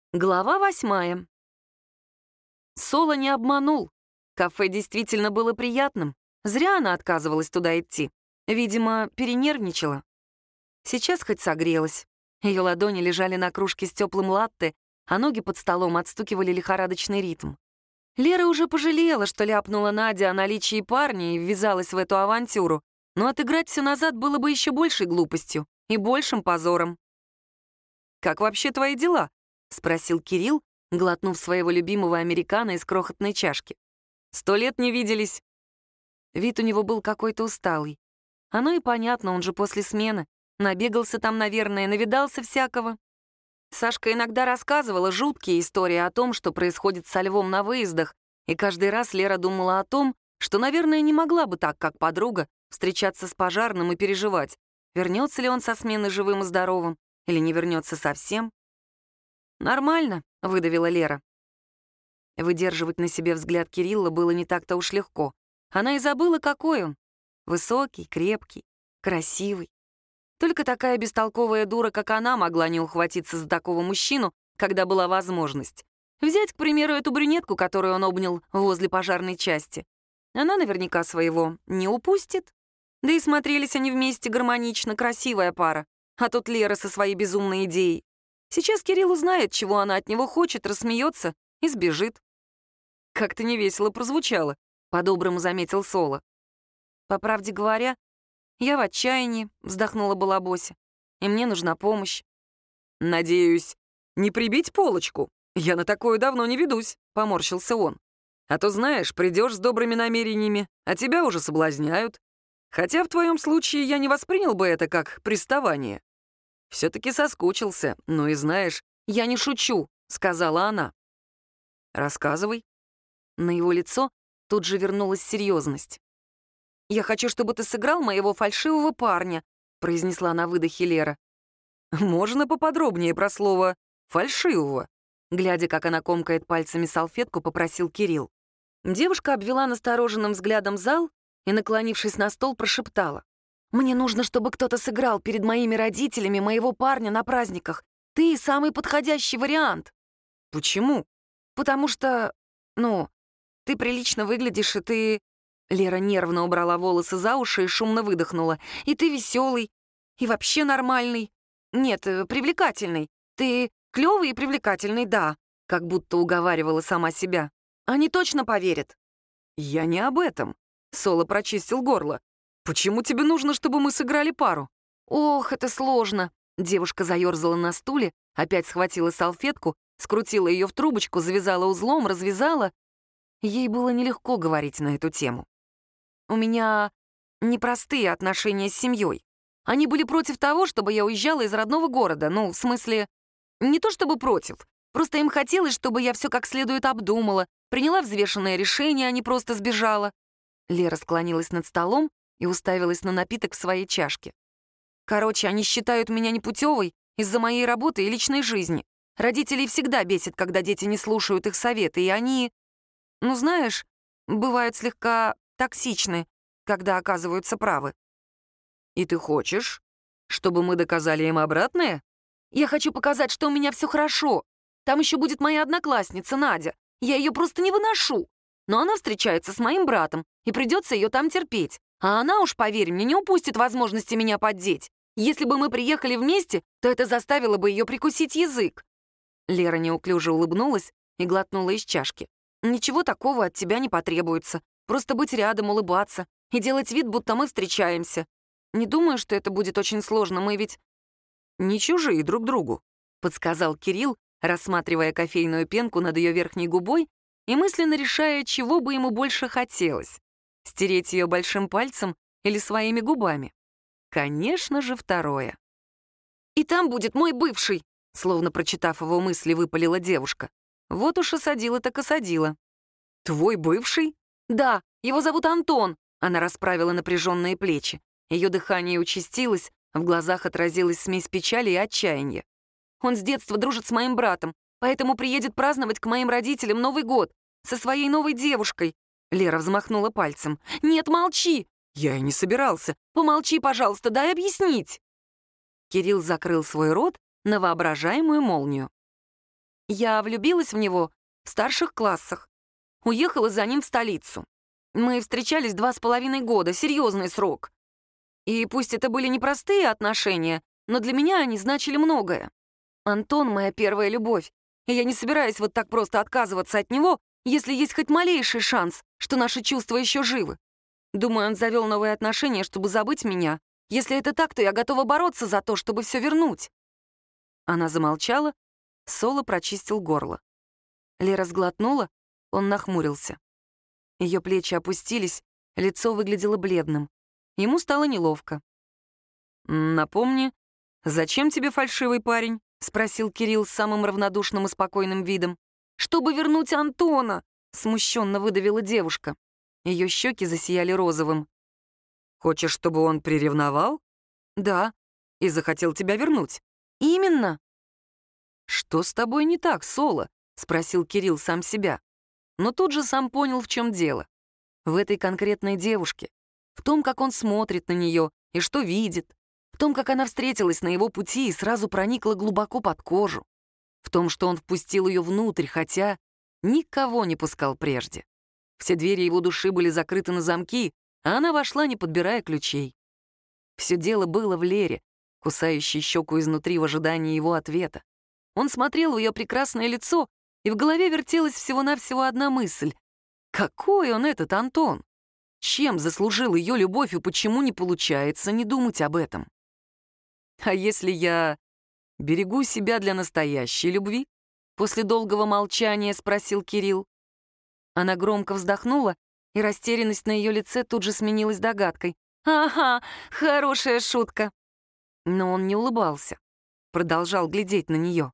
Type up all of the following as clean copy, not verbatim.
Глава 8. Соло не обманул. Кафе действительно было приятным. Зря она отказывалась туда идти. Видимо, перенервничала. Сейчас хоть согрелась. Ее ладони лежали на кружке с теплым латте, а ноги под столом отстукивали лихорадочный ритм. Лера уже пожалела, что ляпнула Наде о наличии парня и ввязалась в эту авантюру, но отыграть все назад было бы еще большей глупостью и большим позором. «Как вообще твои дела?» — спросил Кирилл, глотнув своего любимого американо из крохотной чашки. «100 лет не виделись». Вид у него был какой-то усталый. Оно и понятно, он же после смены. Набегался там, наверное, навидался всякого. Сашка иногда рассказывала жуткие истории о том, что происходит со Львом на выездах, и каждый раз Лера думала о том, что, наверное, не могла бы так, как подруга, встречаться с пожарным и переживать, вернется ли он со смены живым и здоровым или не вернется совсем. «Нормально», — выдавила Лера. Выдерживать на себе взгляд Кирилла было не так-то уж легко. Она и забыла, какой он. Высокий, крепкий, красивый. Только такая бестолковая дура, как она, могла не ухватиться за такого мужчину, когда была возможность. Взять, к примеру, эту брюнетку, которую он обнял возле пожарной части. Она наверняка своего не упустит. Да и смотрелись они вместе гармонично, красивая пара. А тут Лера со своей безумной идеей. Сейчас Кирилл узнает, чего она от него хочет, рассмеется и сбежит. «Как-то невесело прозвучало», — по-доброму заметил Соло. «По правде говоря, я в отчаянии», — вздохнула Балабося, «и мне нужна помощь». «Надеюсь, не прибить полочку? Я на такое давно не ведусь», — поморщился он. «А то, знаешь, придешь с добрыми намерениями, а тебя уже соблазняют. Хотя в твоем случае я не воспринял бы это как приставание. Все-таки соскучился, ну и знаешь, я не шучу», — сказала она. «Рассказывай». На его лицо тут же вернулась серьезность. «Я хочу, чтобы ты сыграл моего фальшивого парня», — произнесла на выдохе Лера. «Можно поподробнее про слово «фальшивого»?» Глядя, как она комкает пальцами салфетку, попросил Кирилл. Девушка обвела настороженным взглядом зал и, наклонившись на стол, прошептала. «Мне нужно, чтобы кто-то сыграл перед моими родителями моего парня на праздниках. Ты самый подходящий вариант». «Почему?» «Потому что, ты прилично выглядишь, и ты...» Лера нервно убрала волосы за уши и шумно выдохнула. «И ты веселый, и вообще нормальный. Нет, привлекательный. Ты клёвый и привлекательный, да», как будто уговаривала сама себя. «Они точно поверят». «Я не об этом», — Соло прочистил горло. «Почему тебе нужно, чтобы мы сыграли пару?» «Ох, это сложно». Девушка заёрзала на стуле, опять схватила салфетку, скрутила её в трубочку, завязала узлом, развязала. Ей было нелегко говорить на эту тему. «У меня непростые отношения с семьей. Они были против того, чтобы я уезжала из родного города. В смысле, не то чтобы против. Просто им хотелось, чтобы я все как следует обдумала, приняла взвешенное решение, а не просто сбежала». Лера склонилась над столом и уставилась на напиток в своей чашке. «Короче, они считают меня непутевой из-за моей работы и личной жизни. Родителей всегда бесит, когда дети не слушают их советы, и они, знаешь, бывают слегка токсичны, когда оказываются правы». «И ты хочешь, чтобы мы доказали им обратное?» «Я хочу показать, что у меня все хорошо. Там еще будет моя одноклассница Надя. Я ее просто не выношу. Но она встречается с моим братом, и придется ее там терпеть. А она уж, поверь мне, не упустит возможности меня поддеть. Если бы мы приехали вместе, то это заставило бы ее прикусить язык». Лера неуклюже улыбнулась и глотнула из чашки. «Ничего такого от тебя не потребуется. Просто быть рядом, улыбаться и делать вид, будто мы встречаемся. Не думаю, что это будет очень сложно, мы ведь...» «Не чужие друг другу», — подсказал Кирилл, рассматривая кофейную пенку над ее верхней губой и мысленно решая, чего бы ему больше хотелось — стереть ее большим пальцем или своими губами. Конечно же, второе. «И там будет мой бывший», — словно прочитав его мысли, выпалила девушка. Вот уж осадила так осадила. «Твой бывший?» «Да, его зовут Антон», — она расправила напряженные плечи. Ее дыхание участилось, в глазах отразилась смесь печали и отчаяния. «Он с детства дружит с моим братом, поэтому приедет праздновать к моим родителям Новый год со своей новой девушкой». Лера взмахнула пальцем. «Нет, молчи!» «Я и не собирался». «Помолчи, пожалуйста, дай объяснить». Кирилл закрыл свой рот на воображаемую молнию. Я влюбилась в него в старших классах. Уехала за ним в столицу. Мы встречались 2,5 года, серьезный срок. И пусть это были непростые отношения, но для меня они значили многое. Антон — моя первая любовь, и я не собираюсь вот так просто отказываться от него, если есть хоть малейший шанс, что наши чувства еще живы. Думаю, он завел новые отношения, чтобы забыть меня. Если это так, то я готова бороться за то, чтобы все вернуть». Она замолчала, Соло прочистил горло. Лера сглотнула, он нахмурился. Ее плечи опустились, лицо выглядело бледным. Ему стало неловко. «Напомни, зачем тебе фальшивый парень?» — спросил Кирилл с самым равнодушным и спокойным видом. «Чтобы вернуть Антона!» — смущенно выдавила девушка. Ее щеки засияли розовым. «Хочешь, чтобы он приревновал?» «Да, и захотел тебя вернуть». «Именно». «Что с тобой не так, Соло?» — спросил Кирилл сам себя. Но тут же сам понял, в чем дело. В этой конкретной девушке, в том, как он смотрит на нее и что видит, в том, как она встретилась на его пути и сразу проникла глубоко под кожу, в том, что он впустил ее внутрь, хотя никого не пускал прежде. Все двери его души были закрыты на замки, а она вошла, не подбирая ключей. Все дело было в Лере, кусающей щеку изнутри в ожидании его ответа. Он смотрел в ее прекрасное лицо, и в голове вертелась всего-навсего одна мысль. Какой он этот Антон? Чем заслужил ее любовь и почему не получается не думать об этом? А если я берегу себя для настоящей любви? После долгого молчания спросил Кирилл. Она громко вздохнула, и растерянность на ее лице тут же сменилась догадкой. «Ага, хорошая шутка». Но он не улыбался, продолжал глядеть на нее.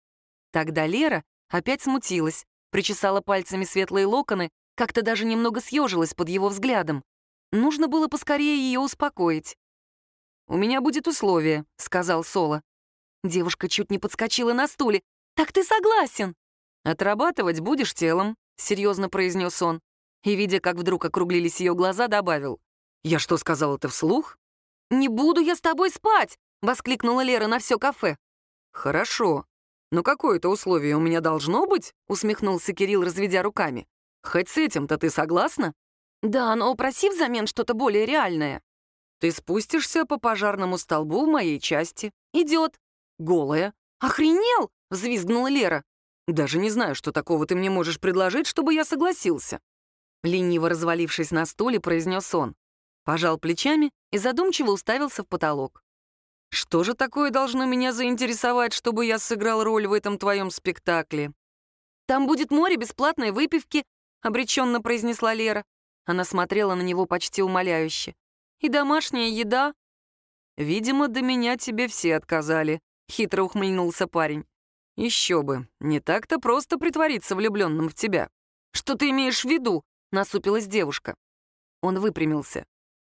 Тогда Лера опять смутилась, причесала пальцами светлые локоны, как-то даже немного съежилась под его взглядом. Нужно было поскорее ее успокоить. «У меня будет условие», — сказал Соло. Девушка чуть не подскочила на стуле. «Так ты согласен?» «Отрабатывать будешь телом», — серьезно произнес он. И, видя, как вдруг округлились ее глаза, добавил. «Я что, сказал это вслух?» «Не буду я с тобой спать!» — воскликнула Лера на все кафе. «Хорошо. Но какое-то условие у меня должно быть?» — усмехнулся Кирилл, разведя руками. «Хоть с этим-то ты согласна?» «Да, но упроси взамен что-то более реальное». «Ты спустишься по пожарному столбу в моей части». «Идет». «Голая». «Охренел?» — взвизгнула Лера. «Даже не знаю, что такого ты мне можешь предложить, чтобы я согласился». Лениво развалившись на стуле, произнес он. Пожал плечами и задумчиво уставился в потолок. «Что же такое должно меня заинтересовать, чтобы я сыграл роль в этом твоем спектакле?» «Там будет море бесплатной выпивки», — обреченно произнесла Лера. Она смотрела на него почти умоляюще. «И домашняя еда». «Видимо, до меня тебе все отказали», — хитро ухмыльнулся парень. «Еще бы, не так-то просто притвориться влюбленным в тебя». «Что ты имеешь в виду?» — насупилась девушка. Он выпрямился.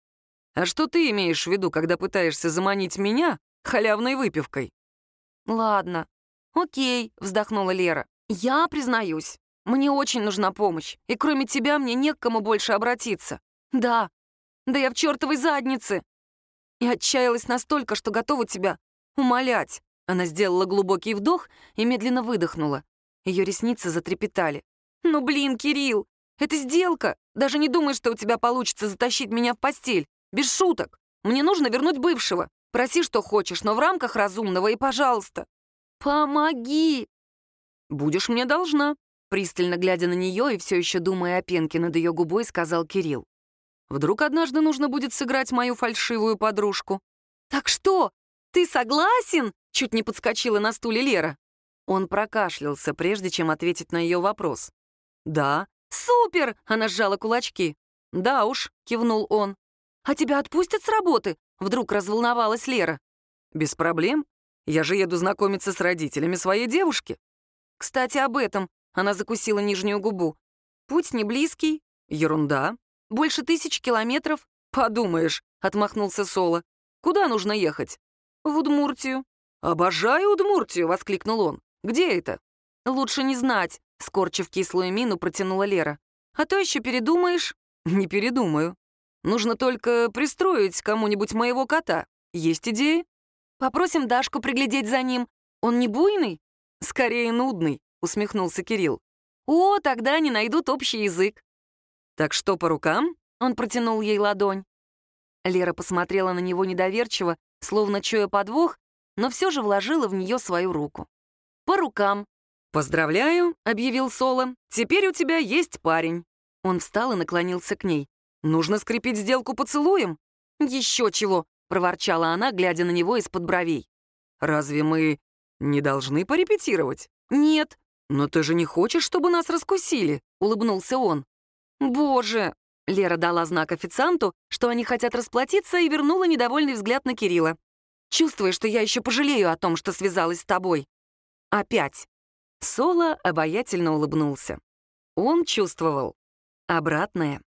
«А что ты имеешь в виду, когда пытаешься заманить меня халявной выпивкой?» «Ладно, окей», — вздохнула Лера. «Я признаюсь, мне очень нужна помощь, и кроме тебя мне не к кому больше обратиться. Да, да я в чертовой заднице. И отчаялась настолько, что готова тебя умолять». Она сделала глубокий вдох и медленно выдохнула. Ее ресницы затрепетали. «Ну блин, Кирилл, это сделка. Даже не думай, что у тебя получится затащить меня в постель. Без шуток. Мне нужно вернуть бывшего. Проси, что хочешь, но в рамках разумного, и пожалуйста. Помоги!» «Будешь мне должна», — пристально глядя на нее и все еще думая о пенке над ее губой, сказал Кирилл. «Вдруг однажды нужно будет сыграть мою фальшивую подружку». «Так что, ты согласен?» — чуть не подскочила на стуле Лера. Он прокашлялся, прежде чем ответить на ее вопрос. «Да». «Супер!» — она сжала кулачки. «Да уж», — кивнул он. «А тебя отпустят с работы?» — вдруг разволновалась Лера. «Без проблем. Я же еду знакомиться с родителями своей девушки». «Кстати, об этом», — она закусила нижнюю губу. «Путь не близкий». «Ерунда. Больше 1000 километров». «Подумаешь», — отмахнулся Соло. «Куда нужно ехать?» «В Удмуртию». «Обожаю Удмуртию!» — воскликнул он. «Где это?» «Лучше не знать», — скорчив кислую мину, протянула Лера. «А то еще передумаешь». «Не передумаю. Нужно только пристроить кому-нибудь моего кота. Есть идеи?» «Попросим Дашку приглядеть за ним. Он не буйный?» «Скорее нудный. усмехнулся Кирилл. «О, тогда они найдут общий язык». «Так что, по рукам?» — он протянул ей ладонь. Лера посмотрела на него недоверчиво, словно чуя подвох, но все же вложила в нее свою руку. «По рукам». «Поздравляю», — объявил Соло. «Теперь у тебя есть парень». Он встал и наклонился к ней. «Нужно скрепить сделку поцелуем». «Еще чего», — проворчала она, глядя на него из-под бровей. «Разве мы не должны порепетировать?» «Нет». «Но ты же не хочешь, чтобы нас раскусили?» — улыбнулся он. «Боже!» — Лера дала знак официанту, что они хотят расплатиться, и вернула недовольный взгляд на Кирилла. «Чувствуя, что я еще пожалею о том, что связалась с тобой». «Опять». Соло обаятельно улыбнулся. Он чувствовал обратное.